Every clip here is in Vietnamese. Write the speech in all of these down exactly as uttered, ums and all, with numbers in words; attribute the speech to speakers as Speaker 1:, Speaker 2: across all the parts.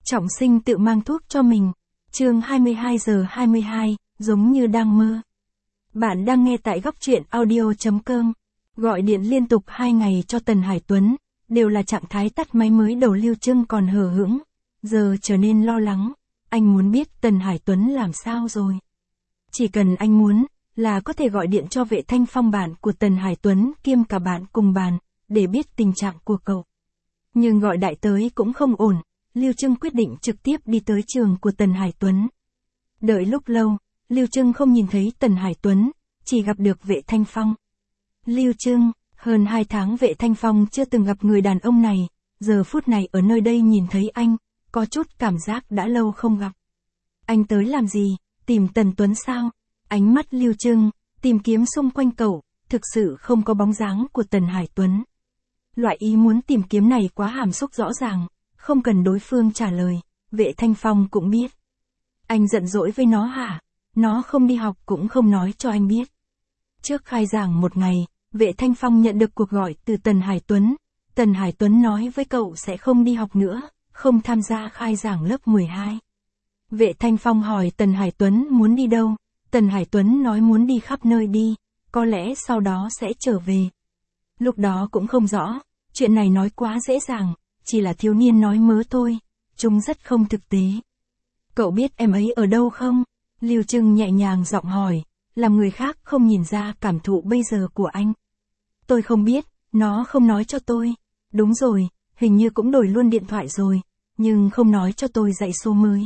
Speaker 1: Trọng Sinh tự mang thuốc cho mình. Chương hai mươi hai giờ hai mươi hai, giống như đang mơ. Bạn đang nghe tại góc truyện audio chấm com. Gọi điện liên tục hai ngày cho Tần Hải Tuấn, đều là trạng thái tắt máy mới đầu Lưu Trưng còn hờ hững. Giờ trở nên lo lắng, anh muốn biết Tần Hải Tuấn làm sao rồi. Chỉ cần anh muốn, là có thể gọi điện cho Vệ Thanh Phong bạn của Tần Hải Tuấn kiêm cả bạn cùng bàn, để biết tình trạng của cậu. Nhưng gọi đại tới cũng không ổn, Lưu Trưng quyết định trực tiếp đi tới trường của Tần Hải Tuấn. Đợi lúc lâu, Lưu Trưng không nhìn thấy Tần Hải Tuấn, chỉ gặp được Vệ Thanh Phong. Lưu Trưng, hơn hai tháng Vệ Thanh Phong chưa từng gặp người đàn ông này, giờ phút này ở nơi đây nhìn thấy anh, có chút cảm giác đã lâu không gặp. Anh tới làm gì, tìm Tần Tuấn sao? Ánh mắt Lưu Trưng, tìm kiếm xung quanh cậu, thực sự không có bóng dáng của Tần Hải Tuấn. Loại ý muốn tìm kiếm này quá hàm xúc rõ ràng, không cần đối phương trả lời, Vệ Thanh Phong cũng biết. Anh giận dỗi với nó hả? Nó không đi học cũng không nói cho anh biết. Trước khai giảng một ngày, Vệ Thanh Phong nhận được cuộc gọi từ Tần Hải Tuấn. Tần Hải Tuấn nói với cậu sẽ không đi học nữa, không tham gia khai giảng lớp mười hai. Vệ Thanh Phong hỏi Tần Hải Tuấn muốn đi đâu, Tần Hải Tuấn nói muốn đi khắp nơi đi, có lẽ sau đó sẽ trở về. Lúc đó cũng không rõ, chuyện này nói quá dễ dàng, chỉ là thiếu niên nói mớ thôi, chúng rất không thực tế. Cậu biết em ấy ở đâu không? Lưu Trưng nhẹ nhàng giọng hỏi, làm người khác không nhìn ra cảm thụ bây giờ của anh. Tôi không biết, nó không nói cho tôi. Đúng rồi, hình như cũng đổi luôn điện thoại rồi, nhưng không nói cho tôi dãy số mới.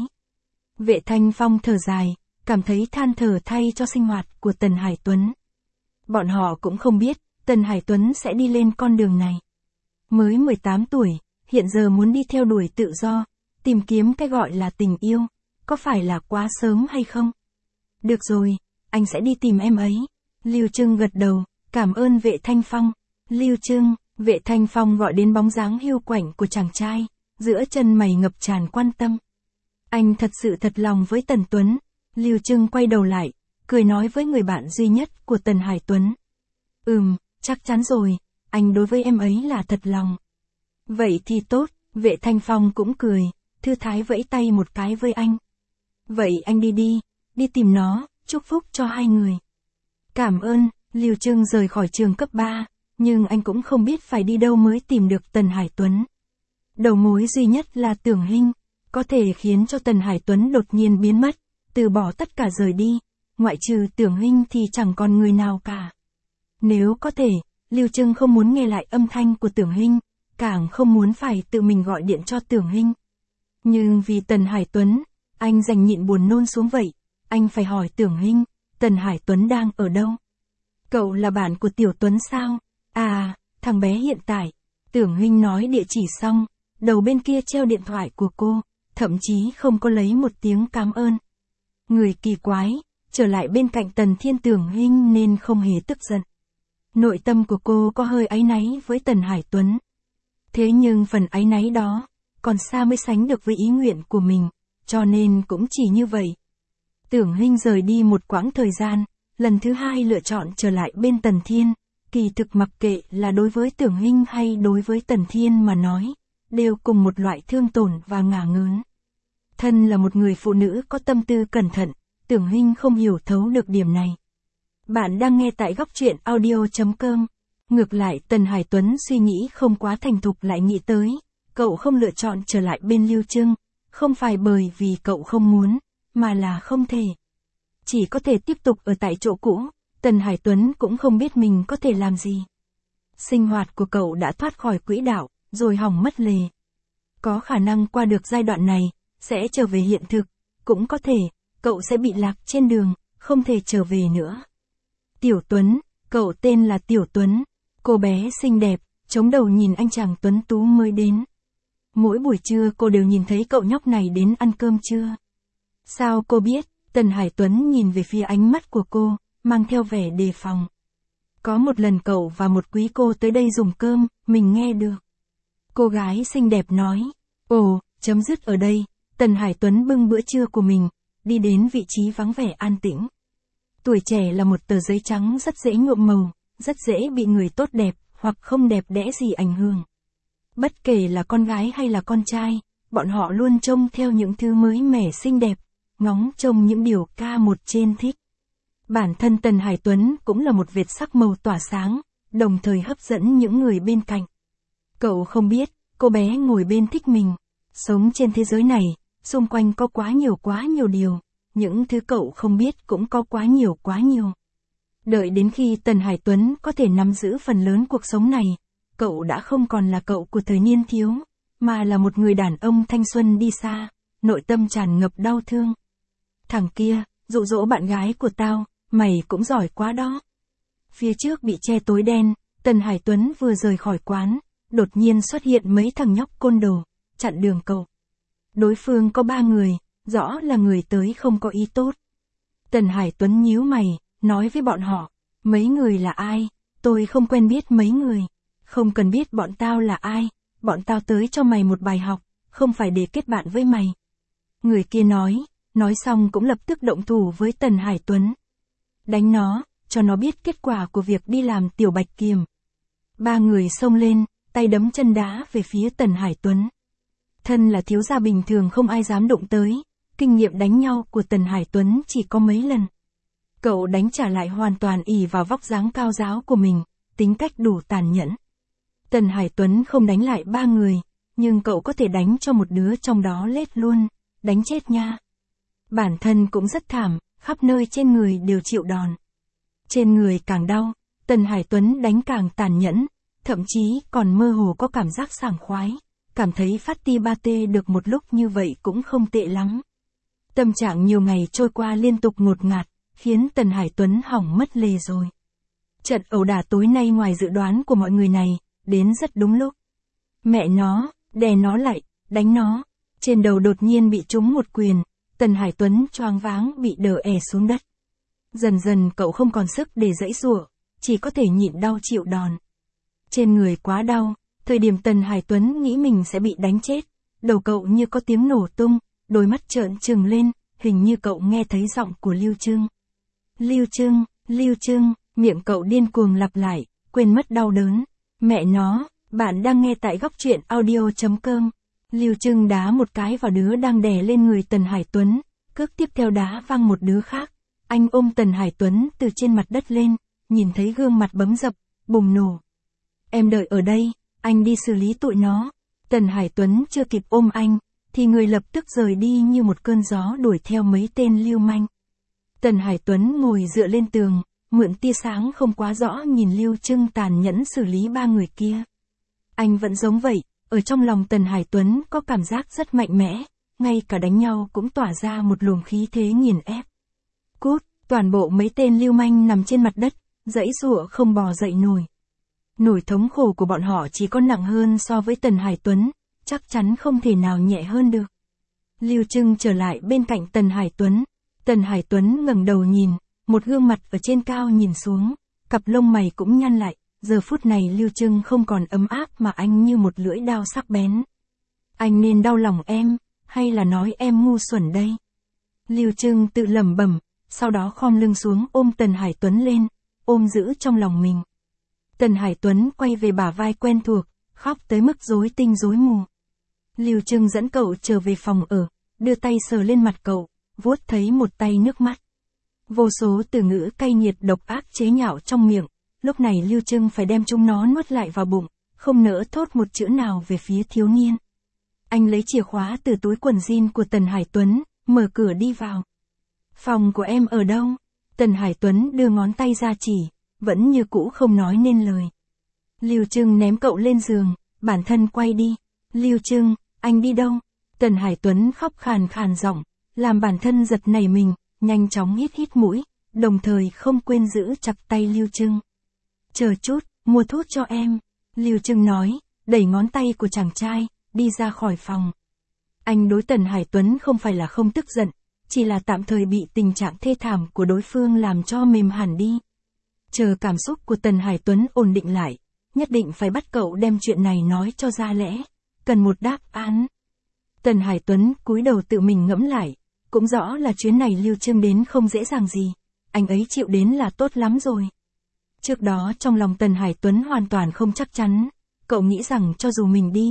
Speaker 1: Vệ Thanh Phong thở dài, cảm thấy than thở thay cho sinh hoạt của Tần Hải Tuấn. Bọn họ cũng không biết, Tần Hải Tuấn sẽ đi lên con đường này. Mới mười tám tuổi, hiện giờ muốn đi theo đuổi tự do, tìm kiếm cái gọi là tình yêu, có phải là quá sớm hay không? Được rồi, anh sẽ đi tìm em ấy. Lưu Trưng gật đầu, cảm ơn Vệ Thanh Phong. Lưu Trưng, Vệ Thanh Phong gọi đến bóng dáng hiu quạnh của chàng trai, giữa chân mày ngập tràn quan tâm. Anh thật sự thật lòng với Tần Tuấn. Lưu Trưng quay đầu lại, cười nói với người bạn duy nhất của Tần Hải Tuấn. Ừm, chắc chắn rồi, anh đối với em ấy là thật lòng. Vậy thì tốt, Vệ Thanh Phong cũng cười, thư thái vẫy tay một cái với anh. Vậy anh đi đi, đi tìm nó, chúc phúc cho hai người. Cảm ơn, Lưu Trưng rời khỏi trường cấp ba, nhưng anh cũng không biết phải đi đâu mới tìm được Tần Hải Tuấn. Đầu mối duy nhất là Tưởng Hinh, có thể khiến cho Tần Hải Tuấn đột nhiên biến mất, từ bỏ tất cả rời đi, ngoại trừ Tưởng Hinh thì chẳng còn người nào cả. Nếu có thể, Lưu Trưng không muốn nghe lại âm thanh của Tưởng Hinh, càng không muốn phải tự mình gọi điện cho Tưởng Hinh. Nhưng vì Tần Hải Tuấn, anh dành nhịn buồn nôn xuống vậy, anh phải hỏi Tưởng Hinh, Tần Hải Tuấn đang ở đâu? Cậu là bạn của Tiểu Tuấn sao? À, thằng bé hiện tại. Tưởng Hinh nói địa chỉ xong, đầu bên kia treo điện thoại của cô, thậm chí không có lấy một tiếng cảm ơn. Người kỳ quái, trở lại bên cạnh Tần Thiên Tưởng Hinh nên không hề tức giận. Nội tâm của cô có hơi áy náy với Tần Hải Tuấn. Thế nhưng phần áy náy đó, còn xa mới sánh được với ý nguyện của mình, cho nên cũng chỉ như vậy. Tưởng Hinh rời đi một quãng thời gian, lần thứ hai lựa chọn trở lại bên Tần Thiên, kỳ thực mặc kệ là đối với Tưởng Hinh hay đối với Tần Thiên mà nói, đều cùng một loại thương tổn và ngả ngớn. Thân là một người phụ nữ có tâm tư cẩn thận, Tưởng Hinh không hiểu thấu được điểm này. Bạn đang nghe tại góc truyện audio chấm com. Ngược lại Tần Hải Tuấn suy nghĩ không quá thành thục lại nghĩ tới, cậu không lựa chọn trở lại bên Lưu Trưng, không phải bởi vì cậu không muốn, mà là không thể. Chỉ có thể tiếp tục ở tại chỗ cũ, Tần Hải Tuấn cũng không biết mình có thể làm gì. Sinh hoạt của cậu đã thoát khỏi quỹ đạo, rồi hỏng mất lề. Có khả năng qua được giai đoạn này, sẽ trở về hiện thực, cũng có thể, cậu sẽ bị lạc trên đường, không thể trở về nữa. Tiểu Tuấn, cậu tên là Tiểu Tuấn, cô bé xinh đẹp, chống đầu nhìn anh chàng tuấn tú mới đến. Mỗi buổi trưa cô đều nhìn thấy cậu nhóc này đến ăn cơm trưa. Sao cô biết? Tần Hải Tuấn nhìn về phía ánh mắt của cô, mang theo vẻ đề phòng. Có một lần cậu và một quý cô tới đây dùng cơm, mình nghe được. Cô gái xinh đẹp nói. Ồ, chấm dứt ở đây, Tần Hải Tuấn bưng bữa trưa của mình, đi đến vị trí vắng vẻ an tĩnh. Tuổi trẻ là một tờ giấy trắng rất dễ nhuộm màu, rất dễ bị người tốt đẹp, hoặc không đẹp đẽ gì ảnh hưởng. Bất kể là con gái hay là con trai, bọn họ luôn trông theo những thứ mới mẻ xinh đẹp, ngóng trông những điều ca một trên thích. Bản thân Tần Hải Tuấn cũng là một vệt sắc màu tỏa sáng, đồng thời hấp dẫn những người bên cạnh. Cậu không biết, cô bé ngồi bên thích mình, sống trên thế giới này, xung quanh có quá nhiều quá nhiều điều, những thứ cậu không biết cũng có quá nhiều quá nhiều. Đợi đến khi Tần Hải Tuấn có thể nắm giữ phần lớn cuộc sống này, cậu đã không còn là cậu của thời niên thiếu, mà là một người đàn ông thanh xuân đi xa, nội tâm tràn ngập đau thương. Thằng kia, dụ dỗ bạn gái của tao, mày cũng giỏi quá đó. Phía trước bị che tối đen, Tần Hải Tuấn vừa rời khỏi quán, đột nhiên xuất hiện mấy thằng nhóc côn đồ, chặn đường cậu. Đối phương có ba người, rõ là người tới không có ý tốt. Tần Hải Tuấn nhíu mày, nói với bọn họ, mấy người là ai, tôi không quen biết mấy người, không cần biết bọn tao là ai, bọn tao tới cho mày một bài học, không phải để kết bạn với mày. Người kia nói, nói xong cũng lập tức động thủ với Tần Hải Tuấn. Đánh nó, cho nó biết kết quả của việc đi làm tiểu bạch kiểm. Ba người xông lên, tay đấm chân đá về phía Tần Hải Tuấn. Thân là thiếu gia bình thường không ai dám đụng tới, kinh nghiệm đánh nhau của Tần Hải Tuấn chỉ có mấy lần. Cậu đánh trả lại hoàn toàn ỷ vào vóc dáng cao ráo của mình, tính cách đủ tàn nhẫn. Tần Hải Tuấn không đánh lại ba người, nhưng cậu có thể đánh cho một đứa trong đó lết luôn, đánh chết nha. Bản thân cũng rất thảm, khắp nơi trên người đều chịu đòn. Trên người càng đau, Tần Hải Tuấn đánh càng tàn nhẫn, thậm chí còn mơ hồ có cảm giác sảng khoái, cảm thấy phát ti ba tê được một lúc như vậy cũng không tệ lắm. Tâm trạng nhiều ngày trôi qua liên tục ngột ngạt, khiến Tần Hải Tuấn hỏng mất lề rồi. Trận ẩu đả tối nay ngoài dự đoán của mọi người này, đến rất đúng lúc. Mẹ nó, đè nó lại, đánh nó. Trên đầu đột nhiên bị trúng một quyền, Tần Hải Tuấn choáng váng bị đờ è xuống đất. Dần dần cậu không còn sức để giãy giụa, chỉ có thể nhịn đau chịu đòn. Trên người quá đau, thời điểm Tần Hải Tuấn nghĩ mình sẽ bị đánh chết, đầu cậu như có tiếng nổ tung, đôi mắt trợn trừng lên, hình như cậu nghe thấy giọng của Lưu Trưng. Lưu Trưng, Lưu Trưng, miệng cậu điên cuồng lặp lại, quên mất đau đớn. Mẹ nó, bạn đang nghe tại góc truyện audio chấm com. Lưu Trưng đá một cái vào đứa đang đè lên người Tần Hải Tuấn, cước tiếp theo đá văng một đứa khác. Anh ôm Tần Hải Tuấn từ trên mặt đất lên, nhìn thấy gương mặt bấm dập, bùng nổ. Em đợi ở đây, anh đi xử lý tụi nó. Tần Hải Tuấn chưa kịp ôm anh, thì người lập tức rời đi như một cơn gió đuổi theo mấy tên lưu manh. Tần Hải Tuấn ngồi dựa lên tường, mượn tia sáng không quá rõ nhìn Lưu Trưng tàn nhẫn xử lý ba người kia. Anh vẫn giống vậy, ở trong lòng Tần Hải Tuấn có cảm giác rất mạnh mẽ, ngay cả đánh nhau cũng tỏa ra một luồng khí thế nghiền ép. Cút, toàn bộ mấy tên lưu manh nằm trên mặt đất, giãy giụa không bò dậy nổi. Nỗi thống khổ của bọn họ chỉ có nặng hơn so với Tần Hải Tuấn, chắc chắn không thể nào nhẹ hơn được. Lưu Trưng trở lại bên cạnh Tần Hải Tuấn. Tần Hải Tuấn ngẩng đầu nhìn, một gương mặt ở trên cao nhìn xuống, cặp lông mày cũng nhăn lại, giờ phút này Lưu Trưng không còn ấm áp mà anh như một lưỡi dao sắc bén. Anh nên đau lòng em, hay là nói em ngu xuẩn đây? Lưu Trưng tự lẩm bẩm, sau đó khom lưng xuống ôm Tần Hải Tuấn lên, ôm giữ trong lòng mình. Tần Hải Tuấn quay về bả vai quen thuộc, khóc tới mức rối tinh rối mù. Lưu Trưng dẫn cậu trở về phòng ở, đưa tay sờ lên mặt cậu, vuốt thấy một tay nước mắt. Vô số từ ngữ cay nghiệt độc ác chế nhạo trong miệng, lúc này Lưu Trưng phải đem chúng nó nuốt lại vào bụng, không nỡ thốt một chữ nào về phía thiếu niên. Anh lấy chìa khóa từ túi quần jean của Tần Hải Tuấn, mở cửa đi vào. Phòng của em ở đâu? Tần Hải Tuấn đưa ngón tay ra chỉ, vẫn như cũ không nói nên lời. Lưu Trưng ném cậu lên giường, bản thân quay đi. Lưu Trưng, anh đi đâu? Tần Hải Tuấn khóc khàn khàn giọng, làm bản thân giật nảy mình, nhanh chóng hít hít mũi, đồng thời không quên giữ chặt tay Lưu Trưng. Chờ chút, mua thuốc cho em. Lưu Trưng nói, đẩy ngón tay của chàng trai, đi ra khỏi phòng. Anh đối Tần Hải Tuấn không phải là không tức giận, chỉ là tạm thời bị tình trạng thê thảm của đối phương làm cho mềm hẳn đi. Chờ cảm xúc của Tần Hải Tuấn ổn định lại, nhất định phải bắt cậu đem chuyện này nói cho ra lẽ, cần một đáp án. Tần Hải Tuấn cúi đầu tự mình ngẫm lại, cũng rõ là chuyến này Lưu Trưng đến không dễ dàng gì, anh ấy chịu đến là tốt lắm rồi. Trước đó trong lòng Tần Hải Tuấn hoàn toàn không chắc chắn, cậu nghĩ rằng cho dù mình đi,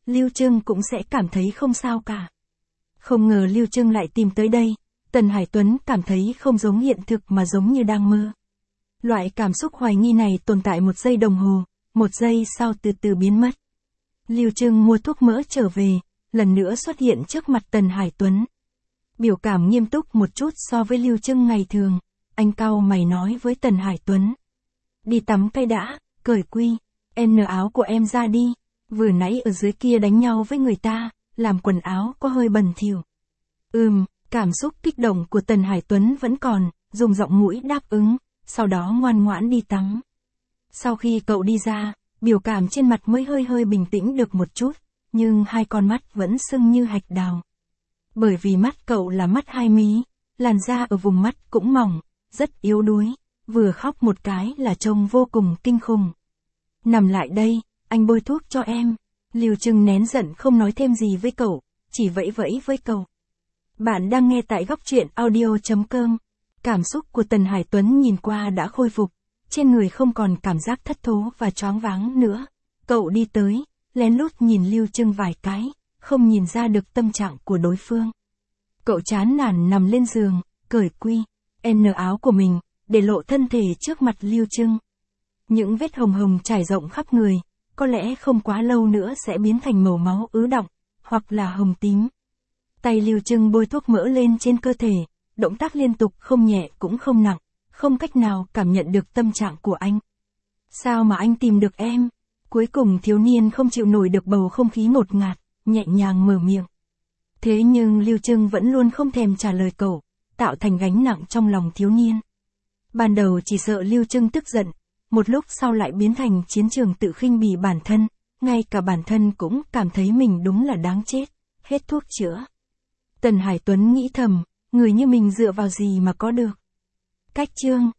Speaker 1: Lưu Trưng cũng sẽ cảm thấy không sao cả. Không ngờ Lưu Trưng lại tìm tới đây, Tần Hải Tuấn cảm thấy không giống hiện thực mà giống như đang mơ. Loại cảm xúc hoài nghi này tồn tại một giây đồng hồ, một giây sau từ từ biến mất. Lưu Trưng mua thuốc mỡ trở về, lần nữa xuất hiện trước mặt Tần Hải Tuấn. Biểu cảm nghiêm túc một chút so với Lưu Trưng ngày thường, anh cau mày nói với Tần Hải Tuấn. Đi tắm cây đã, cởi quy, N áo của em ra đi, vừa nãy ở dưới kia đánh nhau với người ta, làm quần áo có hơi bẩn thỉu. Ừm, cảm xúc kích động của Tần Hải Tuấn vẫn còn, dùng giọng mũi đáp ứng, sau đó ngoan ngoãn đi tắm. Sau khi cậu đi ra, biểu cảm trên mặt mới hơi hơi bình tĩnh được một chút, nhưng hai con mắt vẫn sưng như hạch đào. Bởi vì mắt cậu là mắt hai mí, làn da ở vùng mắt cũng mỏng, rất yếu đuối, vừa khóc một cái là trông vô cùng kinh khủng. Nằm lại đây, anh bôi thuốc cho em. Lưu Trưng nén giận không nói thêm gì với cậu, chỉ vẫy vẫy với cậu. Bạn đang nghe tại góc truyện audio chấm com. Cảm xúc của Tần Hải Tuấn nhìn qua đã khôi phục, trên người không còn cảm giác thất thố và choáng váng nữa. Cậu đi tới, lén lút nhìn Lưu Trưng vài cái, không nhìn ra được tâm trạng của đối phương. Cậu chán nản nằm lên giường, cởi quy, N áo của mình, để lộ thân thể trước mặt Lưu Trưng. Những vết hồng hồng trải rộng khắp người, có lẽ không quá lâu nữa sẽ biến thành màu máu ứ đọng, hoặc là hồng tím. Tay Lưu Trưng bôi thuốc mỡ lên trên cơ thể, động tác liên tục không nhẹ cũng không nặng, không cách nào cảm nhận được tâm trạng của anh. Sao mà anh tìm được em? Cuối cùng thiếu niên không chịu nổi được bầu không khí ngột ngạt, nhẹ nhàng mở miệng. Thế nhưng Lưu Trưng vẫn luôn không thèm trả lời cậu, tạo thành gánh nặng trong lòng thiếu niên. Ban đầu chỉ sợ Lưu Trưng tức giận, một lúc sau lại biến thành chiến trường tự khinh bỉ bản thân, ngay cả bản thân cũng cảm thấy mình đúng là đáng chết, hết thuốc chữa. Tần Hải Tuấn nghĩ thầm, người như mình dựa vào gì mà có được. Cách chương